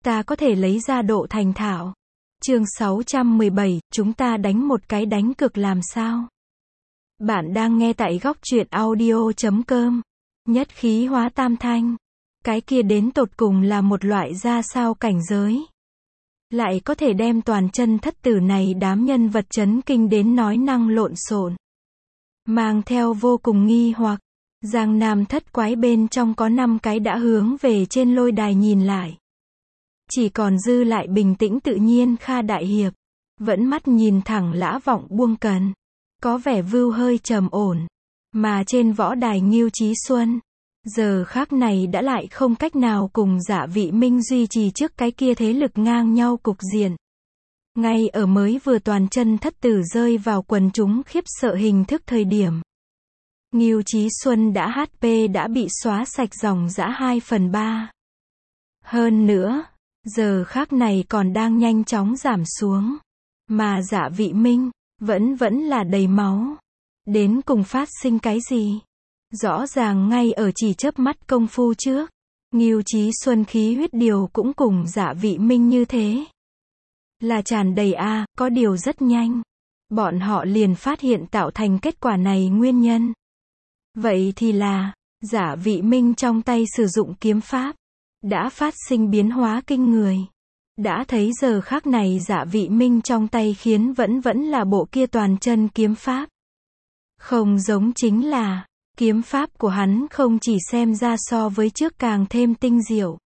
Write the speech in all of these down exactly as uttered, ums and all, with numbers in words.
ta có thể lấy ra độ thành thạo. Chương sáu trăm mười bảy, chúng ta đánh một cái đánh cược làm sao? Bạn đang nghe tại góc truyện audio chấm com. Nhất khí hóa tam thanh. Cái kia đến tột cùng là một loại ra sao cảnh giới? Lại có thể đem toàn chân thất tử này đám nhân vật chấn kinh đến nói năng lộn xộn. Mang theo vô cùng nghi hoặc, Giang Nam thất quái bên trong có năm cái đã hướng về trên lôi đài nhìn lại. Chỉ còn dư lại bình tĩnh tự nhiên Kha Đại Hiệp, vẫn mắt nhìn thẳng Lã Vọng Buông Cần, có vẻ vưu hơi trầm ổn, mà trên võ đài Ngưu Chí Xuân, giờ khắc này đã lại không cách nào cùng Dạ Vị Minh duy trì trước cái kia thế lực ngang nhau cục diện. Ngay ở mới vừa toàn chân thất tử rơi vào quần chúng khiếp sợ hình thức thời điểm, Ngưu Chí Xuân đã hát pê đã bị xóa sạch dòng dã hai phần ba. Hơn nữa, giờ khắc này còn đang nhanh chóng giảm xuống, mà Dạ Vị Minh vẫn vẫn là đầy máu. Đến cùng phát sinh cái gì? Rõ ràng ngay ở chỉ chớp mắt công phu trước, Ngưu Chí Xuân khí huyết điều cũng cùng Dạ Vị Minh như thế. Là tràn đầy a, à, có điều rất nhanh. Bọn họ liền phát hiện tạo thành kết quả này nguyên nhân. Vậy thì là, Dạ Vị Minh trong tay sử dụng kiếm pháp, đã phát sinh biến hóa kinh người. Đã thấy giờ khắc này Dạ Vị Minh trong tay khiến vẫn vẫn là bộ kia toàn chân kiếm pháp. Không giống chính là, kiếm pháp của hắn không chỉ xem ra so với trước càng thêm tinh diệu.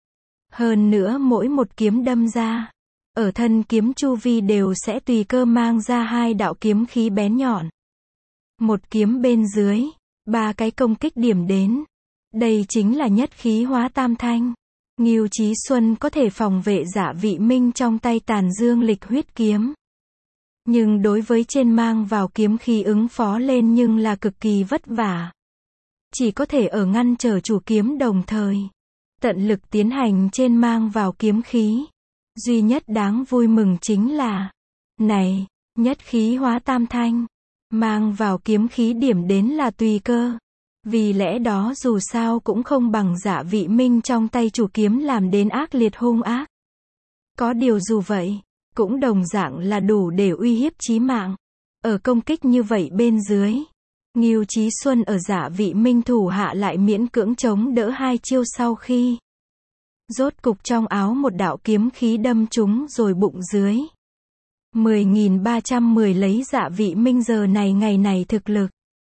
Hơn nữa mỗi một kiếm đâm ra, ở thân kiếm chu vi đều sẽ tùy cơ mang ra hai đạo kiếm khí bén nhọn. Một kiếm bên dưới, ba cái công kích điểm đến. Đây chính là nhất khí hóa tam thanh. Ngưu Chí Xuân có thể phòng vệ Dạ Vị Minh trong tay tàn dương lịch huyết kiếm. Nhưng đối với trên mang vào kiếm khí ứng phó lên nhưng là cực kỳ vất vả. Chỉ có thể ở ngăn trở chủ kiếm đồng thời, tận lực tiến hành trên mang vào kiếm khí. Duy nhất đáng vui mừng chính là, này, nhất khí hóa tam thanh, mang vào kiếm khí điểm đến là tùy cơ. Vì lẽ đó dù sao cũng không bằng Dạ Vị Minh trong tay chủ kiếm làm đến ác liệt hung ác. Có điều dù vậy, cũng đồng dạng là đủ để uy hiếp chí mạng. Ở công kích như vậy bên dưới, Ngưu Chí Xuân ở Dạ Vị Minh thủ hạ lại miễn cưỡng chống đỡ hai chiêu sau khi rốt cục trong áo một đạo kiếm khí đâm trúng rồi bụng dưới. mười nghìn ba trăm mười lấy Dạ Vị Minh giờ này ngày này thực lực.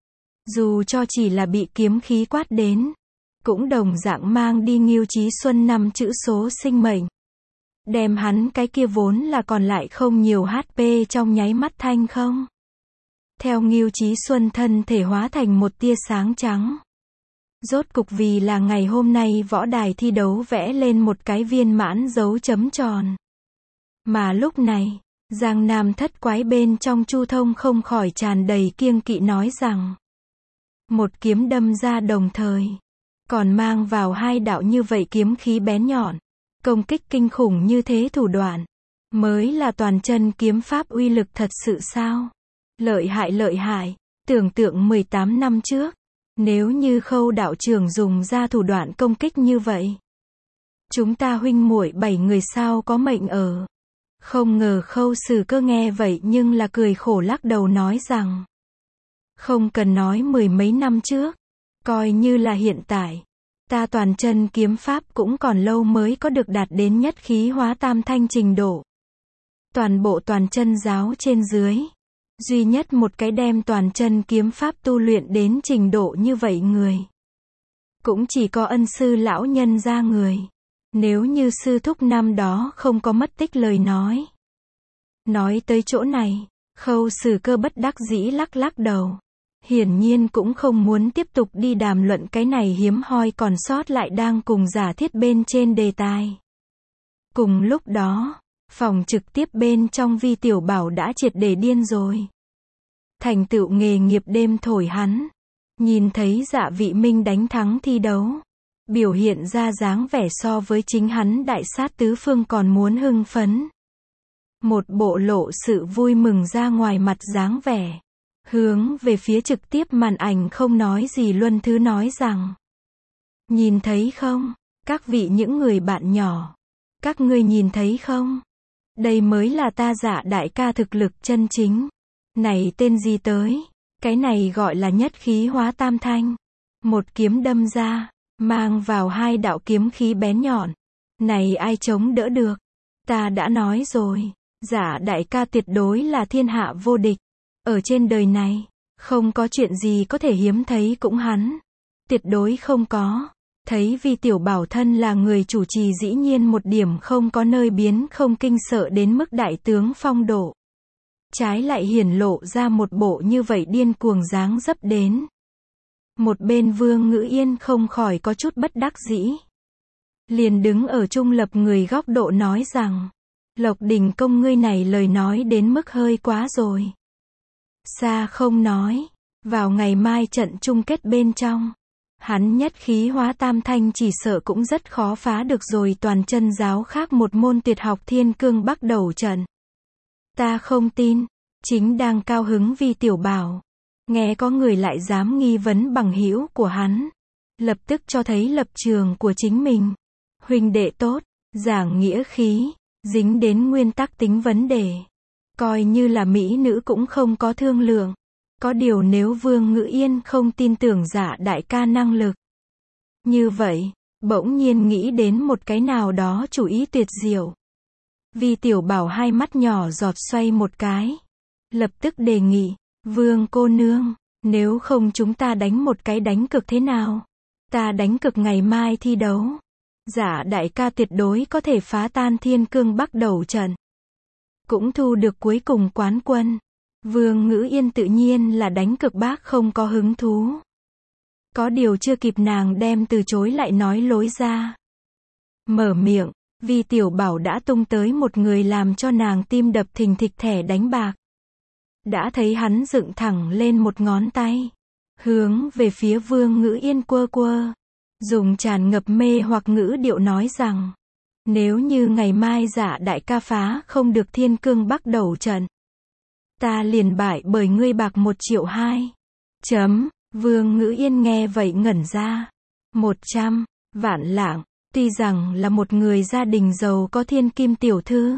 Dù cho chỉ là bị kiếm khí quát đến, cũng đồng dạng mang đi Ngưu Chí Xuân năm chữ số sinh mệnh. Đem hắn cái kia vốn là còn lại không nhiều hát pê trong nháy mắt thanh không. Theo Ngưu Chí Xuân thân thể hóa thành một tia sáng trắng. Rốt cục vì là ngày hôm nay võ đài thi đấu vẽ lên một cái viên mãn dấu chấm tròn. Mà lúc này, Giang Nam thất quái bên trong Chu Thông không khỏi tràn đầy kiêng kỵ nói rằng, một kiếm đâm ra đồng thời, còn mang vào hai đạo như vậy kiếm khí bén nhọn, công kích kinh khủng như thế thủ đoạn, mới là toàn chân kiếm pháp uy lực thật sự sao? Lợi hại lợi hại, tưởng tượng mười tám năm trước, nếu như Khâu đạo trưởng dùng ra thủ đoạn công kích như vậy, chúng ta huynh muội bảy người sao có mệnh ở. Không ngờ Khâu Sử Cơ nghe vậy nhưng là cười khổ lắc đầu nói rằng, không cần nói mười mấy năm trước, coi như là hiện tại, ta toàn chân kiếm pháp cũng còn lâu mới có được đạt đến nhất khí hóa tam thanh trình độ. Toàn bộ toàn chân giáo trên dưới, duy nhất một cái đem toàn chân kiếm pháp tu luyện đến trình độ như vậy người, cũng chỉ có Ân sư lão nhân ra người. Nếu như sư thúc năm đó không có mất tích lời nói. Nói tới chỗ này, Khâu Sử Cơ bất đắc dĩ lắc lắc đầu. Hiển nhiên cũng không muốn tiếp tục đi đàm luận cái này hiếm hoi còn sót lại đang cùng giả thiết bên trên đề tài. Cùng lúc đó, phòng trực tiếp bên trong Vi Tiểu Bảo đã triệt để điên rồi. Thành tựu nghề nghiệp đêm thổi hắn, nhìn thấy Dạ Vị Minh đánh thắng thi đấu, biểu hiện ra dáng vẻ so với chính hắn đại sát tứ phương còn muốn hưng phấn. Một bộ lộ sự vui mừng ra ngoài mặt dáng vẻ. Hướng về phía trực tiếp màn ảnh không nói gì Luân Thứ nói rằng, nhìn thấy không, các vị những người bạn nhỏ, Các ngươi nhìn thấy không? Đây mới là ta Dạ đại ca thực lực chân chính. Này tên gì tới? Cái này gọi là nhất khí hóa tam thanh. Một kiếm đâm ra, mang vào hai đạo kiếm khí bén nhọn. Này ai chống đỡ được? Ta đã nói rồi, Dạ đại ca tuyệt đối là thiên hạ vô địch. Ở trên đời này, không có chuyện gì có thể hiếm thấy cũng hắn. Tuyệt đối không có. Thấy vì tiểu bảo thân là người chủ trì dĩ nhiên một điểm không có nơi biến không kinh sợ đến mức đại tướng phong độ. Trái lại hiển lộ ra một bộ như vậy điên cuồng dáng dấp đến. Một bên Vương Ngữ Yên không khỏi có chút bất đắc dĩ. Liền đứng ở trung lập người góc độ nói rằng, Lộc Đình công ngươi này lời nói đến mức hơi quá rồi. Xa không nói, vào ngày mai trận chung kết bên trong, hắn nhất khí hóa tam thanh chỉ sợ cũng rất khó phá được rồi toàn chân giáo khác một môn tuyệt học thiên cương bắt đầu trận. Ta không tin, chính đang cao hứng vì tiểu bảo. Nghe có người lại dám nghi vấn bằng hữu của hắn. Lập tức cho thấy lập trường của chính mình. Huynh đệ tốt, giảng nghĩa khí, dính đến nguyên tắc tính vấn đề. Coi như là mỹ nữ cũng không có thương lượng. Có điều nếu Vương Ngữ Yên không tin tưởng Dạ đại ca năng lực. Như vậy, bỗng nhiên nghĩ đến một cái nào đó chủ ý tuyệt diệu. Vì tiểu bảo hai mắt nhỏ giọt xoay một cái. Lập tức đề nghị, Vương cô nương, nếu không chúng ta đánh một cái đánh cực thế nào? Ta đánh cực ngày mai thi đấu. Dạ đại ca tuyệt đối có thể phá tan thiên cương bắt đầu trận. Cũng thu được cuối cùng quán quân. Vương Ngữ Yên tự nhiên là đánh cực bác không có hứng thú. Có điều chưa kịp nàng đem từ chối lại nói lối ra. Mở miệng, vì tiểu bảo đã tung tới một người làm cho nàng tim đập thình thịch thẻ đánh bạc. Đã thấy hắn dựng thẳng lên một ngón tay. Hướng về phía Vương Ngữ Yên quơ quơ. Dùng tràn ngập mê hoặc ngữ điệu nói rằng. Nếu như ngày mai Dạ đại ca phá không được thiên cương bắt đầu trận. Ta liền bại bởi ngươi bạc một triệu hai. Chấm, Vương Ngữ Yên nghe vậy ngẩn ra. Một trăm, vạn lạng, tuy rằng là một người gia đình giàu có thiên kim tiểu thư.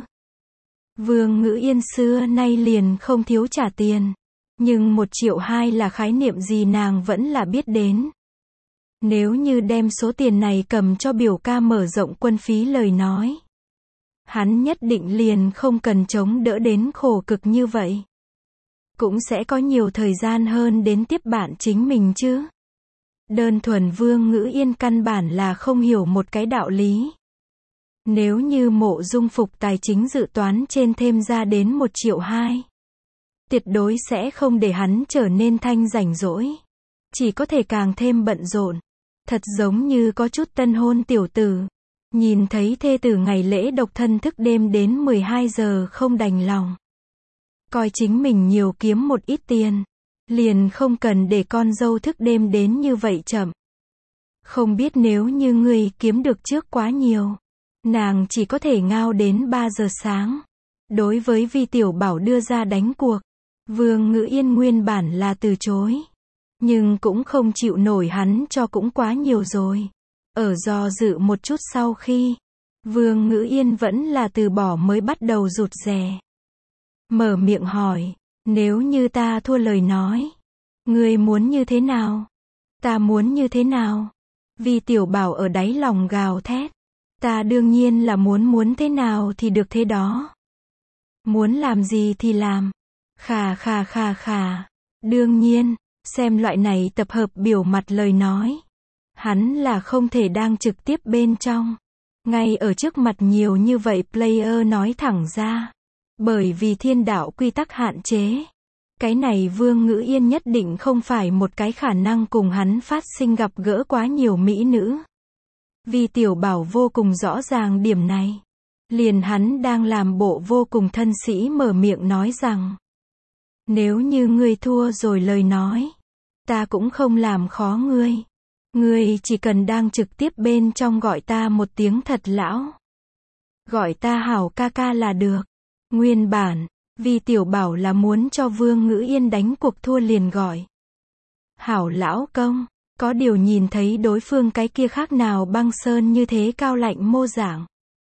Vương Ngữ Yên xưa nay liền không thiếu trả tiền. Nhưng một triệu hai là khái niệm gì nàng vẫn là biết đến. Nếu như đem số tiền này cầm cho biểu ca mở rộng quân phí lời nói. Hắn nhất định liền không cần chống đỡ đến khổ cực như vậy. Cũng sẽ có nhiều thời gian hơn đến tiếp bạn chính mình chứ. Đơn thuần Vương Ngữ Yên căn bản là không hiểu một cái đạo lý. Nếu như Mộ Dung Phục tài chính dự toán trên thêm ra đến một triệu hai. Tuyệt đối sẽ không để hắn trở nên thanh rảnh rỗi. Chỉ có thể càng thêm bận rộn. Thật giống như có chút tân hôn tiểu tử. Nhìn thấy thê tử ngày lễ độc thân thức đêm đến mười hai giờ không đành lòng. Coi chính mình nhiều kiếm một ít tiền. Liền không cần để con dâu thức đêm đến như vậy chậm. Không biết nếu như người kiếm được trước quá nhiều. Nàng chỉ có thể ngao đến ba giờ sáng. Đối với Vi Tiểu Bảo đưa ra đánh cuộc. Vương Ngữ Yên nguyên bản là từ chối. Nhưng cũng không chịu nổi hắn cho cũng quá nhiều rồi. Ở do dự một chút sau khi. Vương Ngữ Yên vẫn là từ bỏ mới bắt đầu rụt rè. Mở miệng hỏi. Nếu như ta thua lời nói. Ngươi muốn như thế nào? Ta muốn như thế nào? Vi Tiểu Bảo ở đáy lòng gào thét. Ta đương nhiên là muốn muốn thế nào thì được thế đó. Muốn làm gì thì làm. Khà khà khà khà. Đương nhiên, xem loại này tập hợp biểu mặt lời nói. Hắn là không thể đang trực tiếp bên trong. Ngay ở trước mặt nhiều như vậy player nói thẳng ra. Bởi vì thiên đạo quy tắc hạn chế. Cái này Vương Ngữ Yên nhất định không phải một cái khả năng cùng hắn phát sinh gặp gỡ quá nhiều mỹ nữ. Vì Tiểu Bảo vô cùng rõ ràng điểm này. Liền hắn đang làm bộ vô cùng thân sĩ mở miệng nói rằng. Nếu như ngươi thua rồi lời nói. Ta cũng không làm khó ngươi. Ngươi chỉ cần đang trực tiếp bên trong gọi ta một tiếng thật lão. Gọi ta hảo ca ca là được. Nguyên bản, vì Tiểu Bảo là muốn cho Vương Ngữ Yên đánh cuộc thua liền gọi. Hảo lão công, có điều nhìn thấy đối phương cái kia khác nào băng sơn như thế cao lạnh mô dạng.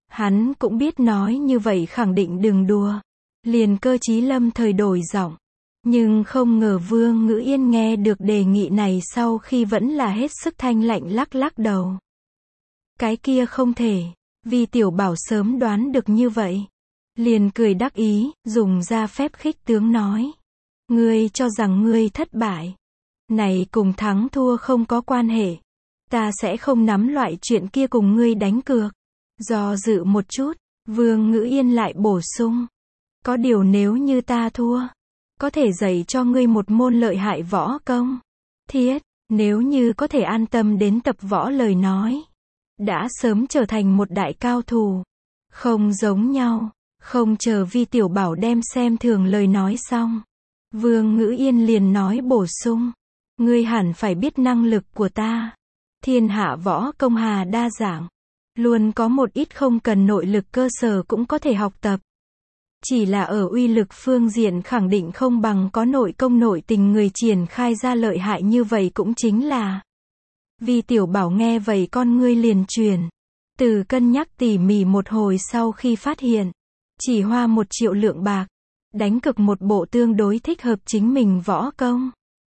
Hắn cũng biết nói như vậy khẳng định đừng đùa. Liền Cơ Chí Lâm thời đổi giọng. Nhưng không ngờ Vương Ngữ Yên nghe được đề nghị này sau khi vẫn là hết sức thanh lạnh lắc lắc đầu. Cái kia không thể, vì Tiểu Bảo sớm đoán được như vậy. Liền cười đắc ý, dùng ra phép khích tướng nói. Ngươi cho rằng ngươi thất bại. Này cùng thắng thua không có quan hệ. Ta sẽ không nắm loại chuyện kia cùng ngươi đánh cược. Do dự một chút, Vương Ngữ Yên lại bổ sung. Có điều nếu như ta thua, có thể dạy cho ngươi một môn lợi hại võ công. Thiết, nếu như có thể an tâm đến tập võ lời nói, đã sớm trở thành một đại cao thủ. Không giống nhau, không chờ Vi Tiểu Bảo đem xem thường lời nói xong. Vương Ngữ Yên liền nói bổ sung. Ngươi hẳn phải biết năng lực của ta. Thiên hạ võ công hà đa dạng. Luôn có một ít không cần nội lực cơ sở cũng có thể học tập. Chỉ là ở uy lực phương diện khẳng định không bằng có nội công nội tình người triển khai ra lợi hại như vậy cũng chính là. Vi Tiểu Bảo nghe vậy con ngươi liền chuyển. Từ cân nhắc tỉ mỉ một hồi sau khi phát hiện. Chỉ hoa một triệu lượng bạc. Đánh cực một bộ tương đối thích hợp chính mình võ công.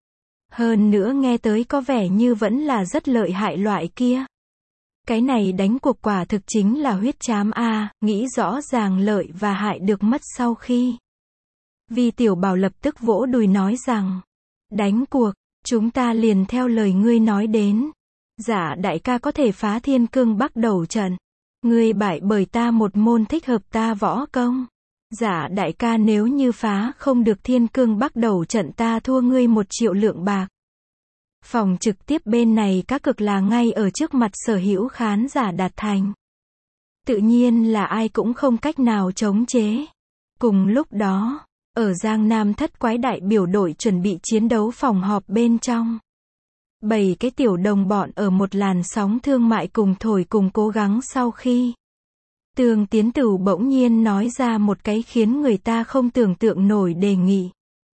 Hơn nữa nghe tới có vẻ như vẫn là rất lợi hại loại kia. Cái này đánh cuộc quả thực chính là huyết chám a, nghĩ rõ ràng lợi và hại được mất sau khi. Vi Tiểu Bảo lập tức vỗ đùi nói rằng, đánh cuộc, chúng ta liền theo lời ngươi nói đến. Dạ đại ca có thể phá Thiên Cương Bắc đầu trận. Ngươi bại bởi ta một môn thích hợp ta võ công. Dạ đại ca nếu như phá không được Thiên Cương Bắc đầu trận ta thua ngươi một triệu lượng bạc. Phòng trực tiếp bên này cá cược là ngay ở trước mặt sở hữu khán giả đạt thành. Tự nhiên là ai cũng không cách nào chống chế. Cùng lúc đó, ở Giang Nam thất quái đại biểu đội chuẩn bị chiến đấu phòng họp bên trong. Bảy cái tiểu đồng bọn ở một làn sóng thương mại cùng thổi cùng cố gắng sau khi. Tường Tiến Tửu bỗng nhiên nói ra một cái khiến người ta không tưởng tượng nổi đề nghị.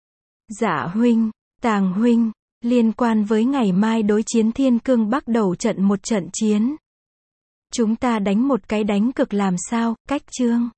Dạ huynh, Tàng huynh. Liên quan với ngày mai đối chiến Thiên Cương Bắc đầu trận một trận chiến. Chúng ta đánh một cái đánh cực làm sao, cách chương.